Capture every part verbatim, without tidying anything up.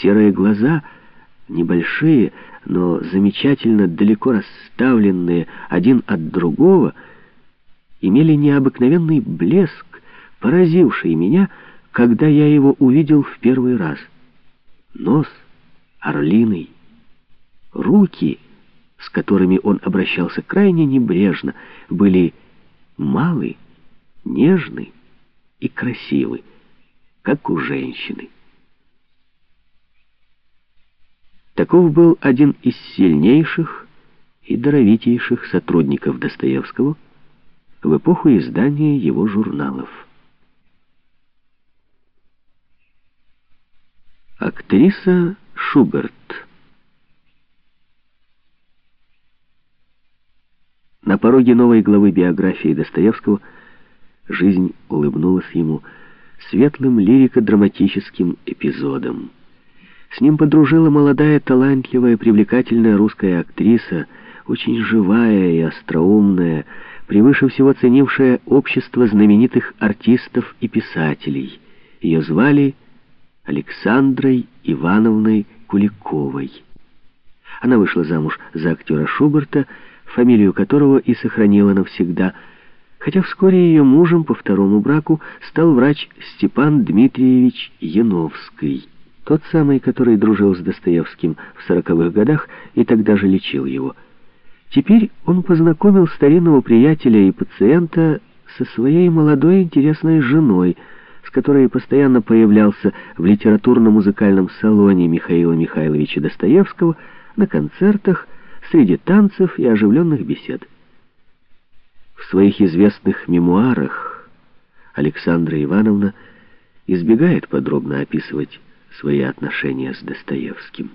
Серые глаза, небольшие, но замечательно далеко расставленные один от другого, имели необыкновенный блеск, поразивший меня, когда я его увидел в первый раз. Нос орлиный, руки, с которыми он обращался крайне небрежно, были малы, нежны и красивы, как у женщины. Таков был один из сильнейших и даровитейших сотрудников Достоевского в эпоху издания его журналов. Актриса Шуберт. На пороге новой главы биографии Достоевского жизнь улыбнулась ему светлым лирико-драматическим эпизодом. С ним подружила молодая, талантливая, привлекательная русская актриса, очень живая и остроумная, превыше всего ценившая общество знаменитых артистов и писателей. Ее звали Александрой Ивановной Куликовой. Она вышла замуж за актера Шуберта, фамилию которого и сохранила навсегда, хотя вскоре ее мужем по второму браку стал врач Степан Дмитриевич Яновский, тот самый, который дружил с Достоевским в сороковых годах и тогда же лечил его. Теперь он познакомил старинного приятеля и пациента со своей молодой интересной женой, с которой постоянно появлялся в литературно-музыкальном салоне Михаила Михайловича Достоевского, на концертах, среди танцев и оживленных бесед. В своих известных мемуарах Александра Ивановна избегает подробно описывать свои отношения с Достоевским.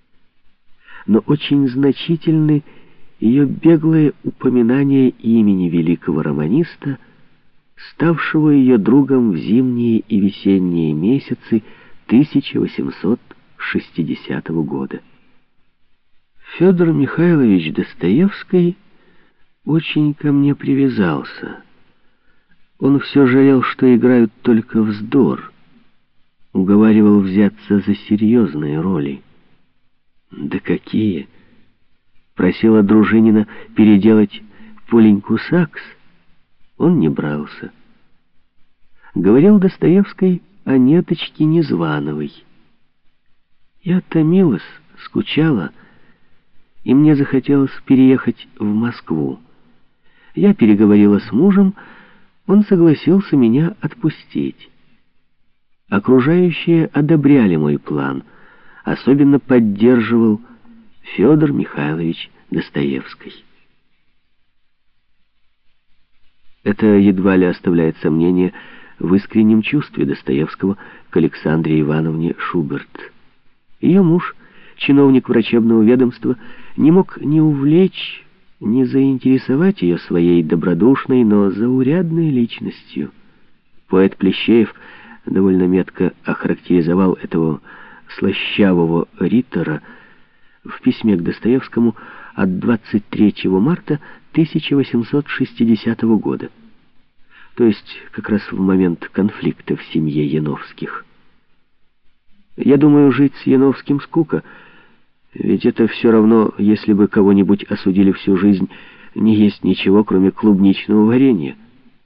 Но очень значительны ее беглые упоминания имени великого романиста, ставшего ее другом в зимние и весенние месяцы тысяча восемьсот шестидесятого года. Федор Михайлович Достоевский очень ко мне привязался. Он все жалел, что играют только вздор. Уговаривал взяться за серьезные роли. Да какие! Просила Дружинина переделать Поленьку Сакс. Он не брался. Говорил Достоевский о Неточке Незвановой. Я томилась, скучала, и мне захотелось переехать в Москву. Я переговорила с мужем, он согласился меня отпустить. Окружающие одобряли мой план, особенно поддерживал Федор Михайлович Достоевский. Это едва ли оставляет сомнение в искреннем чувстве Достоевского к Александре Ивановне Шуберт. Ее муж, чиновник врачебного ведомства, не мог ни увлечь, ни заинтересовать ее своей добродушной, но заурядной личностью. Поэт Плещеев довольно метко охарактеризовал этого слащавого ритора в письме к Достоевскому от двадцать третьего марта тысяча восемьсот шестидесятого года, то есть как раз в момент конфликта в семье Яновских. «Я думаю, жить с Яновским скука, ведь это все равно, если бы кого-нибудь осудили всю жизнь, не есть ничего, кроме клубничного варенья».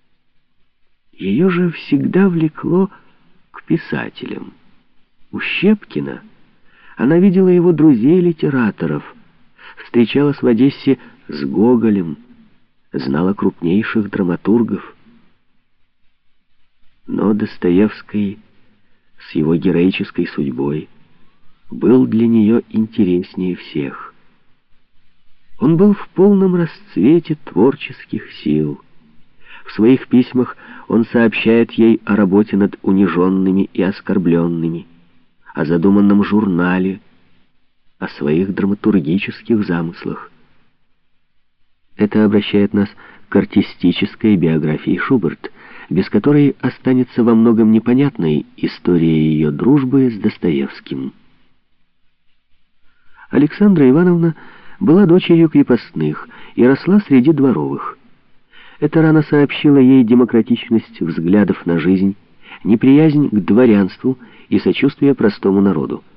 Ее же всегда влекло к писателям. У Щепкина она видела его друзей-литераторов, встречалась в Одессе с Гоголем, знала крупнейших драматургов. Но Достоевский с его героической судьбой был для нее интереснее всех. Он был в полном расцвете творческих сил. В своих письмах он сообщает ей о работе над униженными и оскорбленными, о задуманном журнале, о своих драматургических замыслах. Это обращает нас к артистической биографии Шуберт, без которой останется во многом непонятной история ее дружбы с Достоевским. Александра Ивановна была дочерью крепостных и росла среди дворовых. Это рано сообщило ей демократичность взглядов на жизнь, неприязнь к дворянству и сочувствие простому народу.